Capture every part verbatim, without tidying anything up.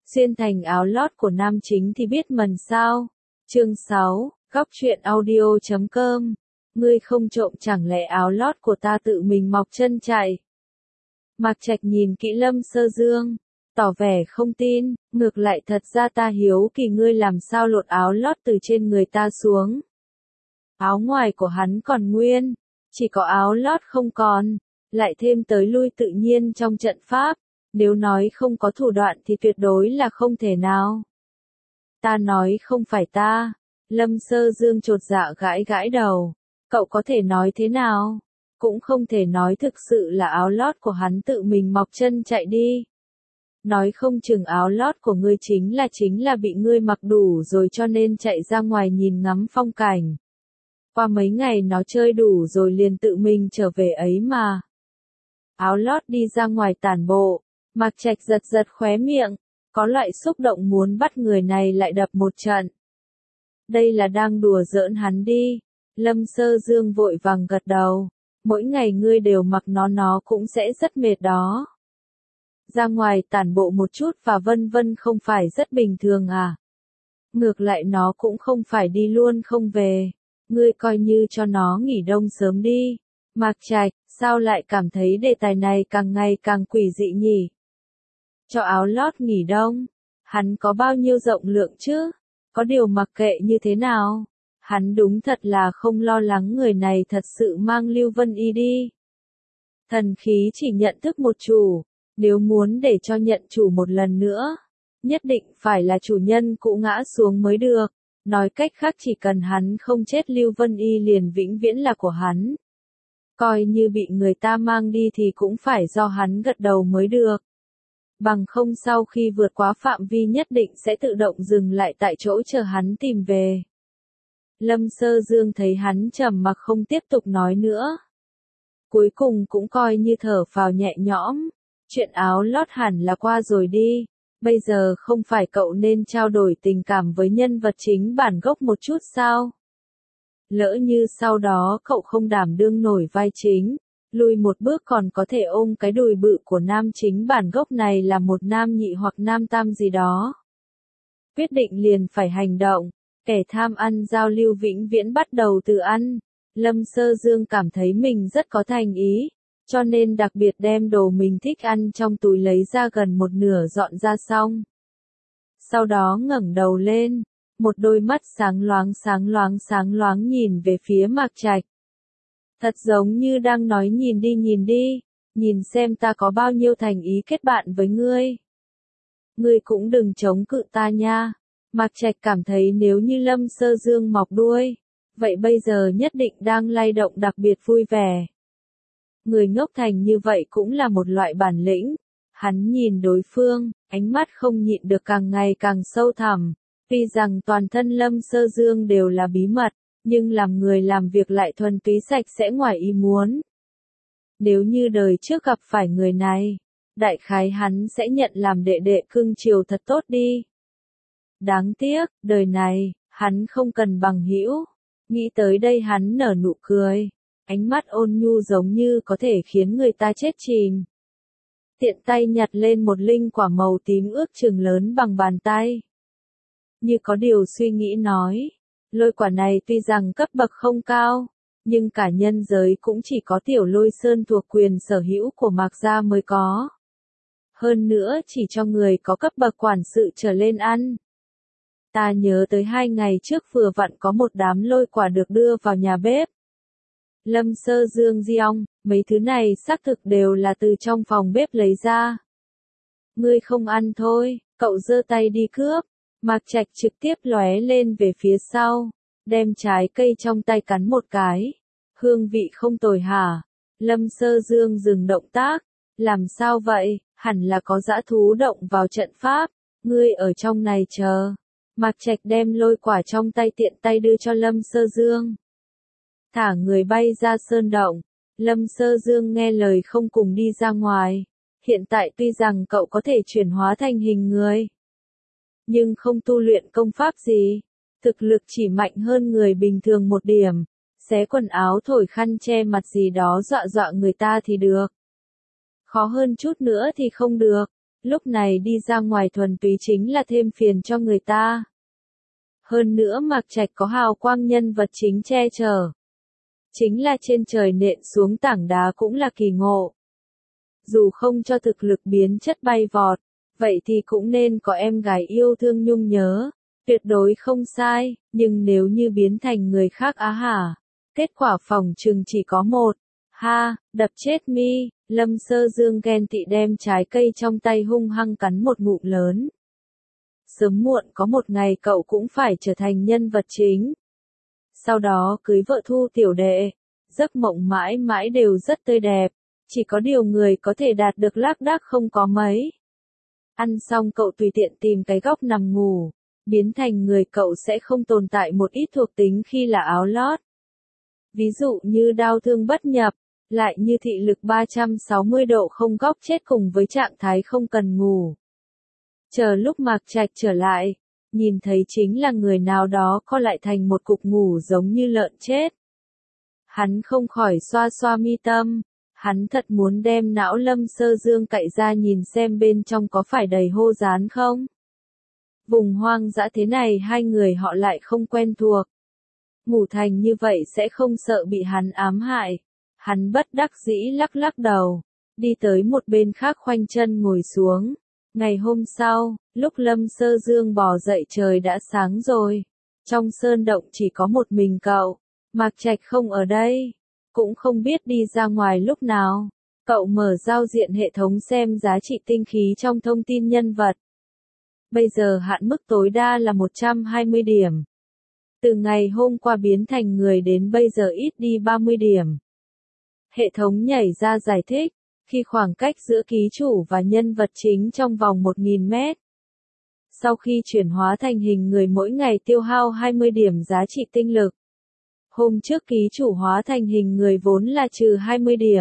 xuyên thành áo lót của nam chính thì biết mần sao. Chương sáu, góc truyện audio chấm com. Ngươi không trộm chẳng lẽ áo lót của ta tự mình mọc chân chạy? Mạc Trạch nhìn kỹ Lâm Sơ Dương, tỏ vẻ không tin, ngược lại thật ra ta hiếu kỳ ngươi làm sao lột áo lót từ trên người ta xuống. Áo ngoài của hắn còn nguyên, chỉ có áo lót không còn, lại thêm tới lui tự nhiên trong trận pháp, nếu nói không có thủ đoạn thì tuyệt đối là không thể nào. Ta nói không phải ta, Lâm Sơ Dương chột dạ gãi gãi đầu, cậu có thể nói thế nào? Cũng không thể nói thực sự là áo lót của hắn tự mình mọc chân chạy đi. Nói không chừng áo lót của ngươi chính là chính là bị ngươi mặc đủ rồi cho nên chạy ra ngoài nhìn ngắm phong cảnh. Qua mấy ngày nó chơi đủ rồi liền tự mình trở về ấy mà. Áo lót đi ra ngoài tản bộ, Mạc Trạch giật giật khóe miệng, có loại xúc động muốn bắt người này lại đập một trận. Đây là đang đùa giỡn hắn đi. Lâm Sơ Dương vội vàng gật đầu, mỗi ngày ngươi đều mặc nó nó cũng sẽ rất mệt đó. Ra ngoài tản bộ một chút và vân vân không phải rất bình thường à? Ngược lại nó cũng không phải đi luôn không về, ngươi coi như cho nó nghỉ đông sớm đi. Mạc Trạch, sao lại cảm thấy đề tài này càng ngày càng quỷ dị nhỉ? Cho áo lót nghỉ đông, hắn có bao nhiêu rộng lượng chứ? Có điều mặc kệ như thế nào, hắn đúng thật là không lo lắng người này thật sự mang Lưu Vân Y đi. Thần khí chỉ nhận thức một chủ, nếu muốn để cho nhận chủ một lần nữa, nhất định phải là chủ nhân cũ ngã xuống mới được. Nói cách khác chỉ cần hắn không chết Lưu Vân Y liền vĩnh viễn là của hắn. Coi như bị người ta mang đi thì cũng phải do hắn gật đầu mới được. Bằng không sau khi vượt quá phạm vi nhất định sẽ tự động dừng lại tại chỗ chờ hắn tìm về. Lâm Sơ Dương thấy hắn trầm mặc không tiếp tục nói nữa. Cuối cùng cũng coi như thở phào nhẹ nhõm. Chuyện áo lót hẳn là qua rồi đi. Bây giờ không phải cậu nên trao đổi tình cảm với nhân vật chính bản gốc một chút sao? Lỡ như sau đó cậu không đảm đương nổi vai chính, lùi một bước còn có thể ôm cái đùi bự của nam chính bản gốc này là một nam nhị hoặc nam tam gì đó. Quyết định liền phải hành động, kẻ tham ăn giao lưu vĩnh viễn bắt đầu từ ăn. Lâm Sơ Dương cảm thấy mình rất có thành ý, cho nên đặc biệt đem đồ mình thích ăn trong túi lấy ra gần một nửa dọn ra xong. Sau đó ngẩng đầu lên, một đôi mắt sáng loáng sáng loáng sáng loáng nhìn về phía Mạc Trạch. Thật giống như đang nói nhìn đi nhìn đi, nhìn xem ta có bao nhiêu thành ý kết bạn với ngươi. Ngươi cũng đừng chống cự ta nha. Mạc Trạch cảm thấy nếu như Lâm Sơ Dương mọc đuôi, vậy bây giờ nhất định đang lay động đặc biệt vui vẻ. Người ngốc thành như vậy cũng là một loại bản lĩnh. Hắn nhìn đối phương, ánh mắt không nhịn được càng ngày càng sâu thẳm. Tuy rằng toàn thân Lâm Sơ Dương đều là bí mật, nhưng làm người làm việc lại thuần túy sạch sẽ ngoài ý muốn. Nếu như đời trước gặp phải người này, đại khái hắn sẽ nhận làm đệ đệ cưng chiều thật tốt đi. Đáng tiếc, đời này, hắn không cần bằng hữu. Nghĩ tới đây hắn nở nụ cười, ánh mắt ôn nhu giống như có thể khiến người ta chết chìm. Tiện tay nhặt lên một linh quả màu tím ước chừng lớn bằng bàn tay. Như có điều suy nghĩ nói, lôi quả này tuy rằng cấp bậc không cao, nhưng cả nhân giới cũng chỉ có Tiểu Lôi Sơn thuộc quyền sở hữu của Mạc gia mới có. Hơn nữa chỉ cho người có cấp bậc quản sự trở lên ăn. Ta nhớ tới hai ngày trước vừa vặn có một đám lôi quả được đưa vào nhà bếp. Lâm Sơ Dương giong, mấy thứ này xác thực đều là từ trong phòng bếp lấy ra. Ngươi không ăn thôi, cậu giơ tay đi cướp. Mạc Trạch trực tiếp lóe lên về phía sau, đem trái cây trong tay cắn một cái. Hương vị không tồi hả? Lâm Sơ Dương dừng động tác. Làm sao vậy? Hẳn là có dã thú động vào trận pháp. Ngươi ở trong này chờ. Mạc Trạch đem lôi quả trong tay tiện tay đưa cho Lâm Sơ Dương. Thả người bay ra sơn động. Lâm Sơ Dương nghe lời không cùng đi ra ngoài. Hiện tại tuy rằng cậu có thể chuyển hóa thành hình người, nhưng không tu luyện công pháp gì, thực lực chỉ mạnh hơn người bình thường một điểm, xé quần áo thổi khăn che mặt gì đó dọa dọa người ta thì được. Khó hơn chút nữa thì không được. lúc này đi ra ngoài thuần túy chính là thêm phiền cho người ta. Hơn nữa Mạc Trạch có hào quang nhân vật chính che chở. Chính là trên trời nện xuống tảng đá cũng là kỳ ngộ. Dù không cho thực lực biến chất bay vọt, vậy thì cũng nên có em gái yêu thương nhung nhớ, tuyệt đối không sai, nhưng nếu như biến thành người khác á hả, kết quả phỏng chừng chỉ có một, ha, đập chết mi, Lâm Sơ Dương ghen tị đem trái cây trong tay hung hăng cắn một ngụm lớn. Sớm muộn có một ngày cậu cũng phải trở thành nhân vật chính. Sau đó cưới vợ Thu tiểu đệ, giấc mộng mãi mãi đều rất tươi đẹp, chỉ có điều người có thể đạt được lác đác không có mấy. Ăn xong cậu tùy tiện tìm cái góc nằm ngủ, biến thành người cậu sẽ không tồn tại một ít thuộc tính khi là áo lót. Ví dụ như đau thương bất nhập, lại như thị lực ba trăm sáu mươi độ không góc chết cùng với trạng thái không cần ngủ. Chờ lúc Mạc Trạch trở lại, nhìn thấy chính là người nào đó co lại thành một cục ngủ giống như lợn chết. Hắn không khỏi xoa xoa mi tâm, hắn thật muốn đem não Lâm Sơ Dương cạy ra nhìn xem bên trong có phải đầy hô dán không. Vùng hoang dã thế này hai người họ lại không quen thuộc. Ngủ thành như vậy sẽ không sợ bị hắn ám hại. Hắn bất đắc dĩ lắc lắc đầu, đi tới một bên khác khoanh chân ngồi xuống. Ngày hôm sau, lúc Lâm Sơ Dương bò dậy trời đã sáng rồi. Trong sơn động chỉ có một mình cậu, Mạc Trạch không ở đây, cũng không biết đi ra ngoài lúc nào. Cậu mở giao diện hệ thống xem giá trị tinh khí trong thông tin nhân vật. Bây giờ hạn mức tối đa là một trăm hai mươi điểm. Từ ngày hôm qua biến thành người đến bây giờ ít đi ba mươi điểm. Hệ thống nhảy ra giải thích, khi khoảng cách giữa ký chủ và nhân vật chính trong vòng một nghìn mét. Sau khi chuyển hóa thành hình người mỗi ngày tiêu hao hai mươi điểm giá trị tinh lực. Hôm trước ký chủ hóa thành hình người vốn là trừ hai mươi điểm.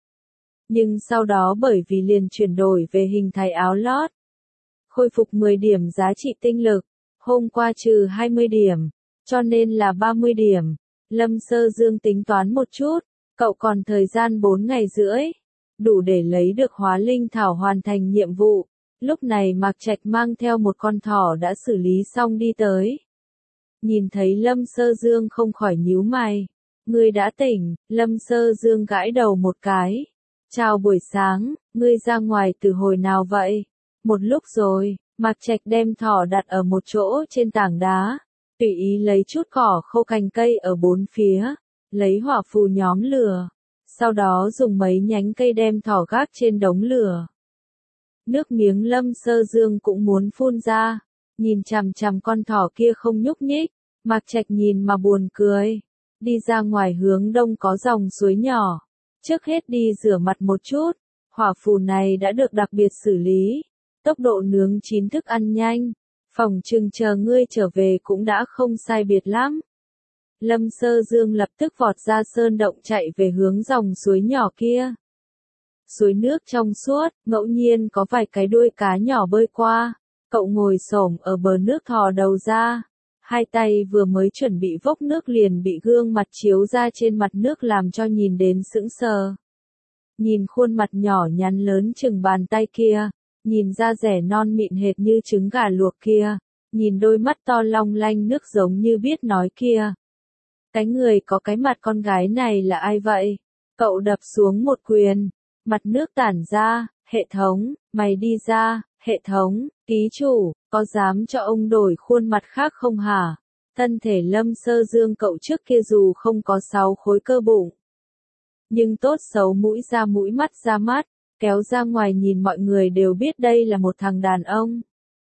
Nhưng sau đó bởi vì liền chuyển đổi về hình thái áo lót. Khôi phục mười điểm giá trị tinh lực, hôm qua trừ hai mươi điểm, cho nên là ba mươi điểm. Lâm Sơ Dương tính toán một chút, cậu còn thời gian bốn ngày rưỡi, đủ để lấy được hóa linh thảo hoàn thành nhiệm vụ. Lúc này Mạc Trạch mang theo một con thỏ đã xử lý xong đi tới. Nhìn thấy Lâm Sơ Dương không khỏi nhíu mày. Ngươi đã tỉnh, Lâm Sơ Dương gãi đầu một cái. Chào buổi sáng, ngươi ra ngoài từ hồi nào vậy? Một lúc rồi, Mạc Trạch đem thỏ đặt ở một chỗ trên tảng đá. Tùy ý lấy chút cỏ khô cành cây ở bốn phía, lấy hỏa phù nhóm lửa. Sau đó dùng mấy nhánh cây đem thỏ gác trên đống lửa. Nước miếng Lâm Sơ Dương cũng muốn phun ra, nhìn chằm chằm con thỏ kia không nhúc nhích, Mạc Trạch nhìn mà buồn cười. Đi ra ngoài hướng đông có dòng suối nhỏ, trước hết đi rửa mặt một chút, hỏa phù này đã được đặc biệt xử lý, tốc độ nướng chín thức ăn nhanh, phòng chừng chờ ngươi trở về cũng đã không sai biệt lắm. Lâm Sơ Dương lập tức vọt ra sơn động chạy về hướng dòng suối nhỏ kia. Suối nước trong suốt, ngẫu nhiên có vài cái đuôi cá nhỏ bơi qua. Cậu ngồi xổm ở bờ nước thò đầu ra. Hai tay vừa mới chuẩn bị vốc nước liền bị gương mặt chiếu ra trên mặt nước làm cho nhìn đến sững sờ. Nhìn khuôn mặt nhỏ nhắn lớn chừng bàn tay kia, nhìn da rẻ non mịn hệt như trứng gà luộc kia, nhìn đôi mắt to long lanh nước giống như biết nói kia. Cái người có cái mặt con gái này là ai vậy? Cậu đập xuống một quyền, mặt nước tản ra, hệ thống, mày đi ra, hệ thống, ký chủ, có dám cho ông đổi khuôn mặt khác không hả? Thân thể Lâm Sơ Dương cậu trước kia dù không có sáu khối cơ bụng. Nhưng tốt xấu mũi ra mũi mắt ra mắt, kéo ra ngoài nhìn mọi người đều biết đây là một thằng đàn ông.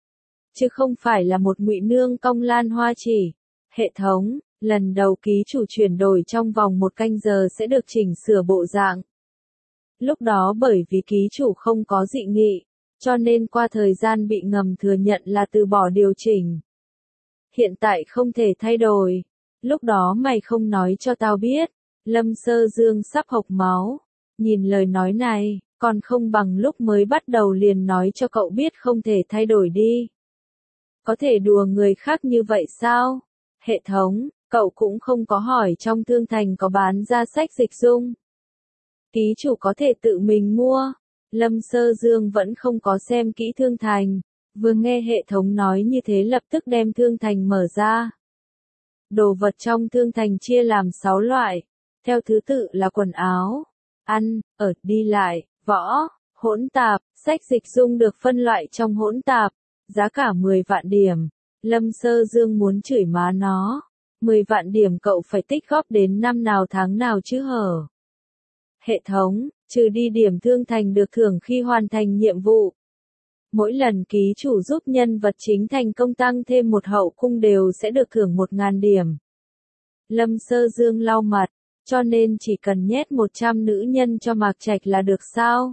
Chứ không phải là một ngụy nương cong lan hoa chỉ. Hệ thống, lần đầu ký chủ chuyển đổi trong vòng một canh giờ sẽ được chỉnh sửa bộ dạng. Lúc đó bởi vì ký chủ không có dị nghị, cho nên qua thời gian bị ngầm thừa nhận là từ bỏ điều chỉnh. Hiện tại không thể thay đổi. Lúc đó mày không nói cho tao biết. Lâm Sơ Dương sắp hộc máu. Nhìn lời nói này, còn không bằng lúc mới bắt đầu liền nói cho cậu biết không thể thay đổi đi. Có thể đùa người khác như vậy sao? Hệ thống, cậu cũng không có hỏi trong thương thành có bán ra sách dịch dung. Ký chủ có thể tự mình mua. Lâm Sơ Dương vẫn không có xem kỹ thương thành, vừa nghe hệ thống nói như thế lập tức đem thương thành mở ra. Đồ vật trong thương thành chia làm sáu loại, theo thứ tự là quần áo, ăn, ở, đi lại, võ, hỗn tạp, sách dịch dung được phân loại trong hỗn tạp, giá cả mười vạn điểm. Lâm Sơ Dương muốn chửi má nó, mười vạn điểm cậu phải tích góp đến năm nào tháng nào chứ hở. Hệ thống, trừ đi điểm thương thành được thưởng khi hoàn thành nhiệm vụ. Mỗi lần ký chủ giúp nhân vật chính thành công tăng thêm một hậu cung đều sẽ được thưởng một ngàn điểm. Lâm Sơ Dương lau mặt, cho nên chỉ cần nhét một trăm nữ nhân cho Mạc Trạch là được sao?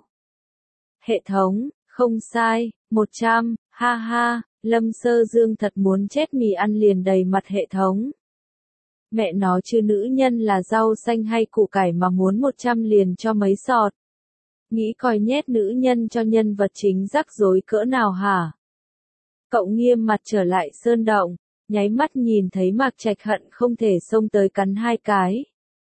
Hệ thống, không sai, một trăm, ha ha, Lâm Sơ Dương thật muốn chết mì ăn liền đầy mặt hệ thống. Mẹ nó chứ nữ nhân là rau xanh hay củ cải mà muốn một trăm liền cho mấy sọt. Nghĩ coi nhét nữ nhân cho nhân vật chính rắc rối cỡ nào hả? Cậu nghiêm mặt trở lại sơn động, nháy mắt nhìn thấy Mạc Trạch hận không thể xông tới cắn hai cái.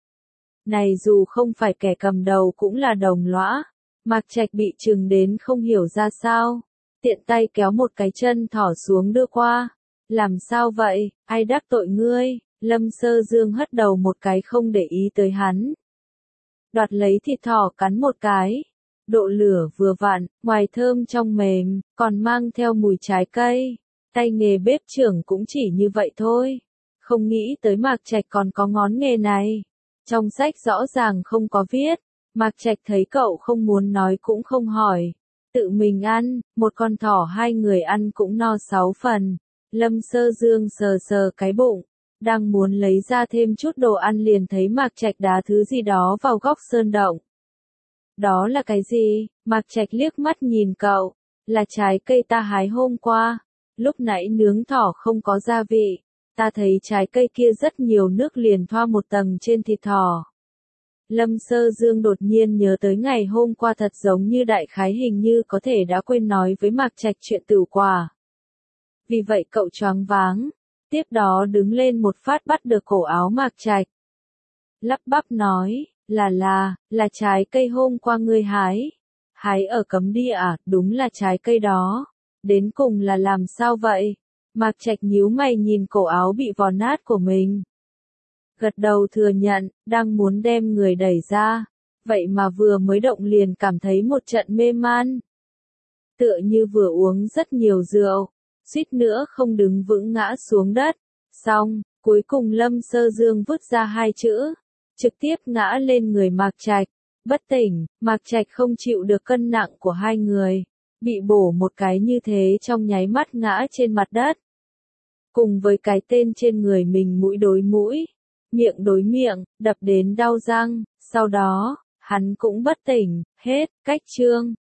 Này dù không phải kẻ cầm đầu cũng là đồng lõa, Mạc Trạch bị trừng đến không hiểu ra sao, tiện tay kéo một cái chân thỏ xuống đưa qua. Làm sao vậy, ai đắc tội ngươi? Lâm Sơ Dương hất đầu một cái không để ý tới hắn. Đoạt lấy thịt thỏ cắn một cái. Độ lửa vừa vặn, ngoài thơm trong mềm, còn mang theo mùi trái cây. Tay nghề bếp trưởng cũng chỉ như vậy thôi. Không nghĩ tới Mạc Trạch còn có ngón nghề này. Trong sách rõ ràng không có viết. Mạc Trạch thấy cậu không muốn nói cũng không hỏi. Tự mình ăn, một con thỏ hai người ăn cũng no sáu phần. Lâm Sơ Dương sờ sờ cái bụng. Đang muốn lấy ra thêm chút đồ ăn liền thấy Mạc Trạch đá thứ gì đó vào góc sơn động. Đó là cái gì? Mạc Trạch liếc mắt nhìn cậu. Là trái cây ta hái hôm qua. Lúc nãy nướng thỏ không có gia vị. Ta thấy trái cây kia rất nhiều nước liền thoa một tầng trên thịt thỏ. Lâm Sơ Dương đột nhiên nhớ tới ngày hôm qua thật giống như đại khái hình như có thể đã quên nói với Mạc Trạch chuyện tửu quả. Vì vậy cậu choáng váng. Tiếp đó đứng lên một phát bắt được cổ áo Mạc Trạch. Lắp bắp nói, là là, là trái cây hôm qua ngươi hái. Hái ở cấm địa à, đúng là trái cây đó. Đến cùng là làm sao vậy? Mạc Trạch nhíu mày nhìn cổ áo bị vò nát của mình. Gật đầu thừa nhận, đang muốn đem người đẩy ra. Vậy mà vừa mới động liền cảm thấy một trận mê man. Tựa như vừa uống rất nhiều rượu. Suýt nữa không đứng vững ngã xuống đất. Xong, cuối cùng Lâm Sơ Dương vứt ra hai chữ. Trực tiếp ngã lên người Mạc Trạch. Bất tỉnh, Mạc Trạch không chịu được cân nặng của hai người. Bị bổ một cái như thế trong nháy mắt ngã trên mặt đất. Cùng với cái tên trên người mình mũi đối mũi. Miệng đối miệng, đập đến đau răng. Sau đó, hắn cũng bất tỉnh. Hết, cách chương.